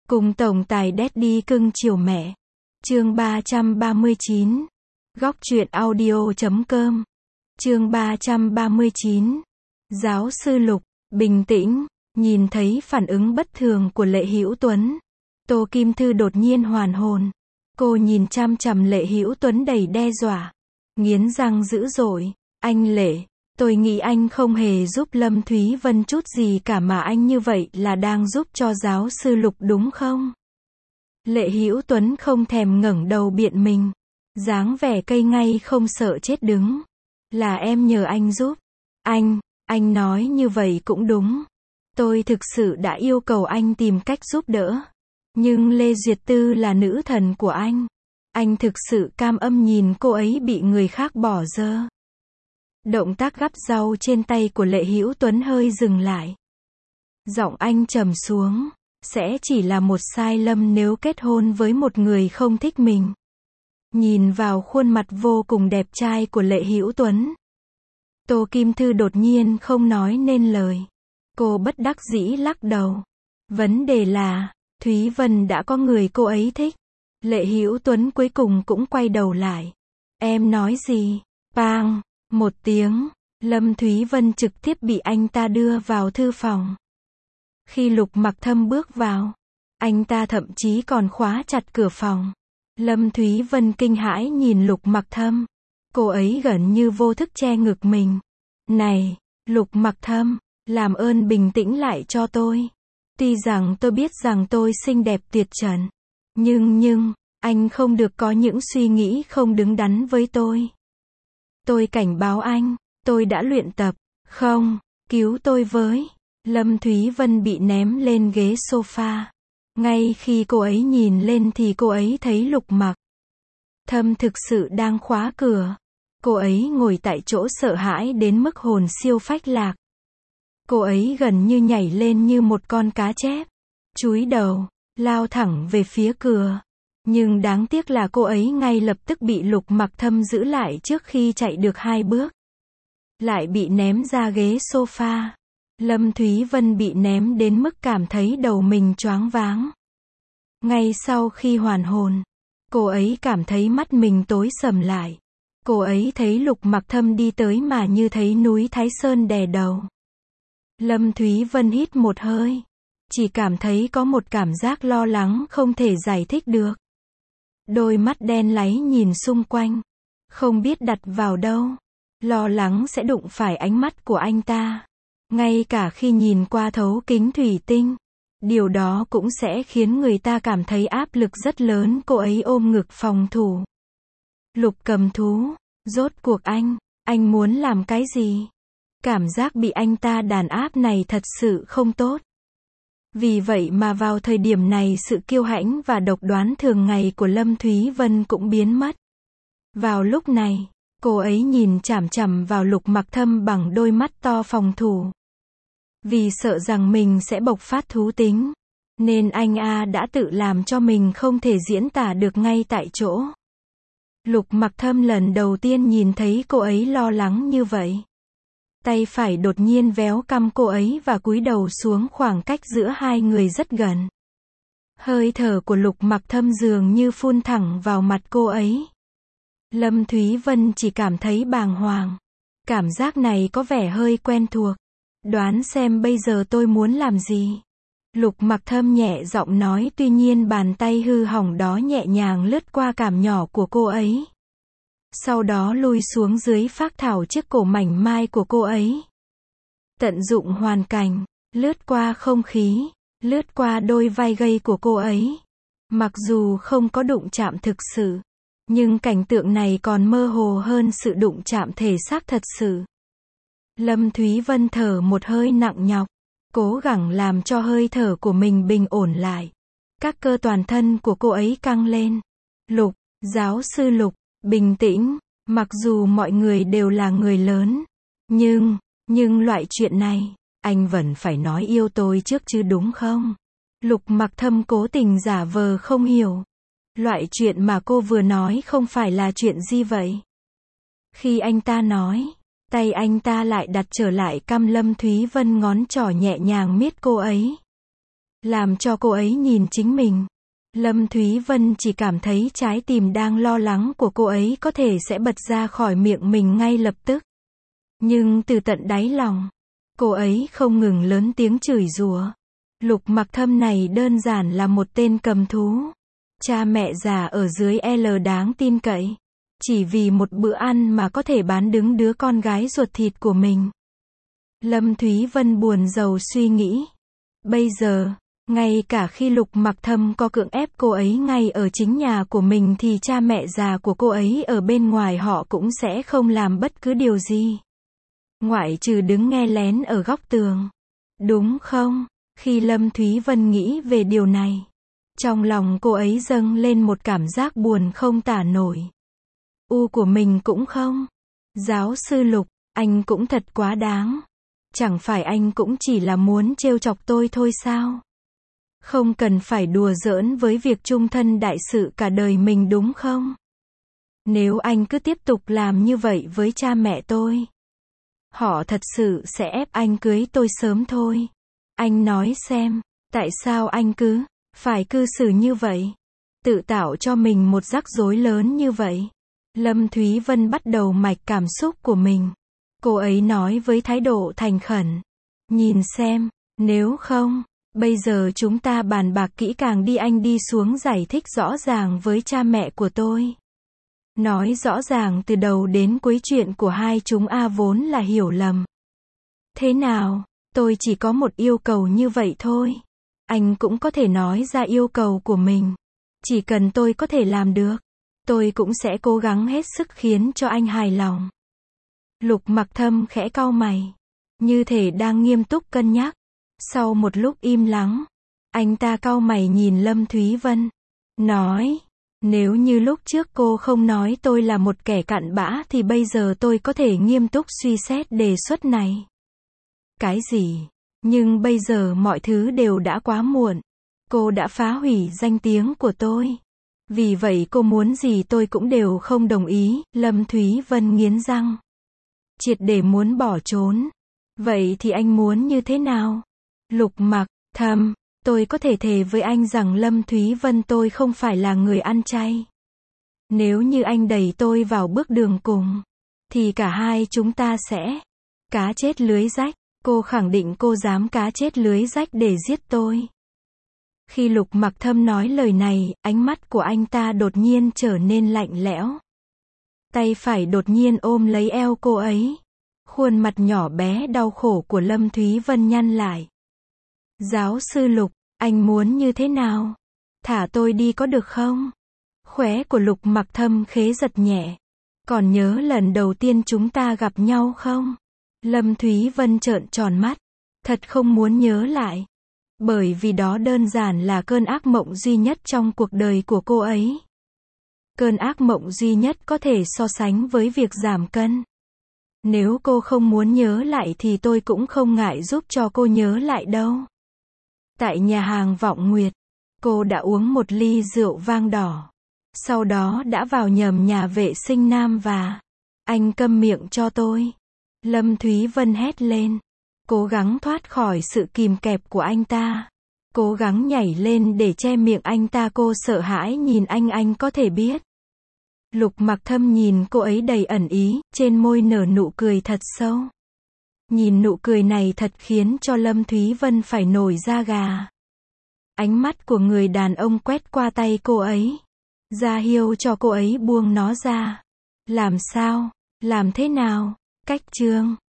Cùng tổng tài Daddy cưng chiều mẹ. Chương 339. Góc truyện audio.com. Chương 339. Giáo sư Lục, bình tĩnh, nhìn thấy phản ứng bất thường của Lệ Hữu Tuấn. Tô Kim Thư đột nhiên hoàn hồn. Cô nhìn chằm chằm Lệ Hữu Tuấn đầy đe dọa. Nghiến răng dữ dội. Anh Lệ, tôi nghĩ anh không hề giúp Lâm Thúy Vân chút gì cả mà anh như vậy là đang giúp cho giáo sư Lục đúng không? Lệ Hữu Tuấn không thèm ngẩng đầu biện mình. Dáng vẻ cây ngay không sợ chết đứng. Là em nhờ anh giúp. Anh nói như vậy cũng đúng. Tôi thực sự đã yêu cầu anh tìm cách giúp đỡ. Nhưng Lê Duyệt Tư là nữ thần của anh. Anh thực sự cam âm nhìn cô ấy bị người khác bỏ rơi. Động tác gắp rau trên tay của Lệ Hữu Tuấn hơi dừng lại. Giọng anh trầm xuống. Sẽ chỉ là một sai lầm nếu kết hôn với một người không thích mình. Nhìn vào khuôn mặt vô cùng đẹp trai của Lệ Hữu Tuấn. Tô Kim Thư đột nhiên không nói nên lời. Cô bất đắc dĩ lắc đầu. Vấn đề là, Thúy Vân đã có người cô ấy thích. Lệ Hữu Tuấn cuối cùng cũng quay đầu lại. Em nói gì? Bang! Một tiếng, Lâm Thúy Vân trực tiếp bị anh ta đưa vào thư phòng. Khi Lục Mặc Thâm bước vào, anh ta thậm chí còn khóa chặt cửa phòng. Lâm Thúy Vân kinh hãi nhìn Lục Mặc Thâm. Cô ấy gần như vô thức che ngực mình. Này, Lục Mặc Thâm, làm ơn bình tĩnh lại cho tôi. Tuy rằng tôi biết rằng tôi xinh đẹp tuyệt trần. Nhưng, anh không được có những suy nghĩ không đứng đắn với tôi. Tôi cảnh báo anh, tôi đã luyện tập. Không, cứu tôi với. Lâm Thúy Vân bị ném lên ghế sofa. Ngay khi cô ấy nhìn lên thì cô ấy thấy Lục Mặc Thâm thực sự đang khóa cửa. Cô ấy ngồi tại chỗ sợ hãi đến mức hồn siêu phách lạc. Cô ấy gần như nhảy lên như một con cá chép. Chúi đầu, lao thẳng về phía cửa. Nhưng đáng tiếc là cô ấy ngay lập tức bị Lục Mặc Thâm giữ lại trước khi chạy được 2 bước. Lại bị ném ra ghế sofa. Lâm Thúy Vân bị ném đến mức cảm thấy đầu mình choáng váng. Ngay sau khi hoàn hồn, cô ấy cảm thấy mắt mình tối sầm lại. Cô ấy thấy Lục Mặc Thâm đi tới mà như thấy núi Thái Sơn đè đầu. Lâm Thúy Vân hít một hơi. Chỉ cảm thấy có một cảm giác lo lắng không thể giải thích được. Đôi mắt đen láy nhìn xung quanh. Không biết đặt vào đâu. Lo lắng sẽ đụng phải ánh mắt của anh ta. Ngay cả khi nhìn qua thấu kính thủy tinh. Điều đó cũng sẽ khiến người ta cảm thấy áp lực rất lớn. Cô ấy ôm ngực phòng thủ. Lục Cầm Thú. Rốt cuộc anh muốn làm cái gì? Cảm giác bị anh ta đàn áp này thật sự không tốt. Vì vậy mà vào thời điểm này sự kiêu hãnh và độc đoán thường ngày của Lâm Thúy Vân cũng biến mất. Vào lúc này, cô ấy nhìn chằm chằm vào Lục Mặc Thâm bằng đôi mắt to phòng thủ. Vì sợ rằng mình sẽ bộc phát thú tính, nên anh đã tự làm cho mình không thể diễn tả được ngay tại chỗ. Lục Mặc Thâm lần đầu tiên nhìn thấy cô ấy lo lắng như vậy. Tay phải đột nhiên véo cằm cô ấy và cúi đầu xuống, khoảng cách giữa hai người rất gần. Hơi thở của Lục Mặc Thâm dường như phun thẳng vào mặt cô ấy. Lâm Thúy Vân chỉ cảm thấy bàng hoàng. Cảm giác này có vẻ hơi quen thuộc. Đoán xem bây giờ tôi muốn làm gì? Lục Mặc Thâm nhẹ giọng nói, tuy nhiên bàn tay hư hỏng đó nhẹ nhàng lướt qua cằm nhỏ của cô ấy. Sau đó lui xuống dưới phác thảo chiếc cổ mảnh mai của cô ấy. Tận dụng hoàn cảnh, lướt qua không khí, lướt qua đôi vai gầy của cô ấy. Mặc dù không có đụng chạm thực sự, nhưng cảnh tượng này còn mơ hồ hơn sự đụng chạm thể xác thật sự. Lâm Thúy Vân thở một hơi nặng nhọc, cố gắng làm cho hơi thở của mình bình ổn lại. Các cơ toàn thân của cô ấy căng lên. Lục, giáo sư Lục, bình tĩnh, mặc dù mọi người đều là người lớn. Nhưng loại chuyện này, anh vẫn phải nói yêu tôi trước chứ đúng không? Lục Mặc Thâm cố tình giả vờ không hiểu. Loại chuyện mà cô vừa nói không phải là chuyện gì vậy? Khi anh ta nói, tay anh ta lại đặt trở lại cằm Lâm Thúy Vân, ngón trỏ nhẹ nhàng miết cô ấy. làm cho cô ấy nhìn chính mình. Lâm Thúy Vân chỉ cảm thấy trái tim đang lo lắng của cô ấy có thể sẽ bật ra khỏi miệng mình ngay lập tức. Nhưng từ tận đáy lòng, cô ấy không ngừng lớn tiếng chửi rủa. Lục Mặc Thâm này đơn giản là một tên cầm thú. Cha mẹ già ở dưới L đáng tin cậy. Chỉ vì một bữa ăn mà có thể bán đứng đứa con gái ruột thịt của mình. Lâm Thúy Vân buồn rầu suy nghĩ. Bây giờ, ngay cả khi Lục Mặc Thâm có cưỡng ép cô ấy ngay ở chính nhà của mình thì cha mẹ già của cô ấy ở bên ngoài họ cũng sẽ không làm bất cứ điều gì. Ngoại trừ đứng nghe lén ở góc tường. Đúng không? Khi Lâm Thúy Vân nghĩ về điều này, trong lòng cô ấy dâng lên một cảm giác buồn không tả nổi. Của mình cũng không. Giáo sư Lục, anh cũng thật quá đáng. Chẳng phải anh cũng chỉ là muốn trêu chọc tôi thôi sao? Không cần phải đùa giỡn với việc chung thân đại sự cả đời mình đúng không? Nếu anh cứ tiếp tục làm như vậy với cha mẹ tôi, họ thật sự sẽ ép anh cưới tôi sớm thôi. Anh nói xem, tại sao anh phải cư xử như vậy? Tự tạo cho mình một rắc rối lớn như vậy. Lâm Thúy Vân bắt đầu mạch cảm xúc của mình. Cô ấy nói với thái độ thành khẩn. Nhìn xem, nếu không, bây giờ chúng ta bàn bạc kỹ càng đi, anh đi xuống giải thích rõ ràng với cha mẹ của tôi. Nói rõ ràng từ đầu đến cuối chuyện của hai chúng vốn là hiểu lầm. Thế nào? Tôi chỉ có một yêu cầu như vậy thôi. Anh cũng có thể nói ra yêu cầu của mình. Chỉ cần tôi có thể làm được, tôi cũng sẽ cố gắng hết sức khiến cho anh hài lòng. Lục Mặc Thâm khẽ cau mày, như thể đang nghiêm túc cân nhắc. Sau một lúc im lắng, anh ta cau mày nhìn Lâm Thúy Vân, nói, nếu như lúc trước cô không nói tôi là một kẻ cặn bã thì bây giờ tôi có thể nghiêm túc suy xét đề xuất này. Cái gì? Nhưng bây giờ mọi thứ đều đã quá muộn. Cô đã phá hủy danh tiếng của tôi. Vì vậy cô muốn gì tôi cũng đều không đồng ý. Lâm Thúy Vân nghiến răng. Triệt để muốn bỏ trốn. Vậy thì anh muốn như thế nào? Lục Mặc Thâm, tôi có thể thề với anh rằng Lâm Thúy Vân tôi không phải là người ăn chay. Nếu như anh đẩy tôi vào bước đường cùng, thì cả hai chúng ta sẽ cá chết lưới rách. Cô khẳng định cô dám cá chết lưới rách để giết tôi. Khi Lục Mặc Thâm nói lời này, ánh mắt của anh ta đột nhiên trở nên lạnh lẽo. Tay phải đột nhiên ôm lấy eo cô ấy. Khuôn mặt nhỏ bé đau khổ của Lâm Thúy Vân nhăn lại. Giáo sư Lục, anh muốn như thế nào? Thả tôi đi có được không? Khóe của Lục Mặc Thâm khẽ giật nhẹ. Còn nhớ lần đầu tiên chúng ta gặp nhau không? Lâm Thúy Vân trợn tròn mắt. Thật không muốn nhớ lại. Bởi vì đó đơn giản là cơn ác mộng duy nhất trong cuộc đời của cô ấy. Cơn ác mộng duy nhất có thể so sánh với việc giảm cân. Nếu cô không muốn nhớ lại thì tôi cũng không ngại giúp cho cô nhớ lại đâu. Tại nhà hàng Vọng Nguyệt, cô đã uống một ly rượu vang đỏ. Sau đó đã vào nhầm nhà vệ sinh nam và anh câm miệng cho tôi. Lâm Thúy Vân hét lên. Cố gắng thoát khỏi sự kìm kẹp của anh ta. Cố gắng nhảy lên để che miệng anh ta. Cô sợ hãi nhìn anh có thể biết. Lục Mặc Thâm nhìn cô ấy đầy ẩn ý, trên môi nở nụ cười thật sâu. Nhìn nụ cười này thật khiến cho Lâm Thúy Vân phải nổi da gà. Ánh mắt của người đàn ông quét qua tay cô ấy. Ra hiệu cho cô ấy buông nó ra. Làm sao? Làm thế nào? Cách chương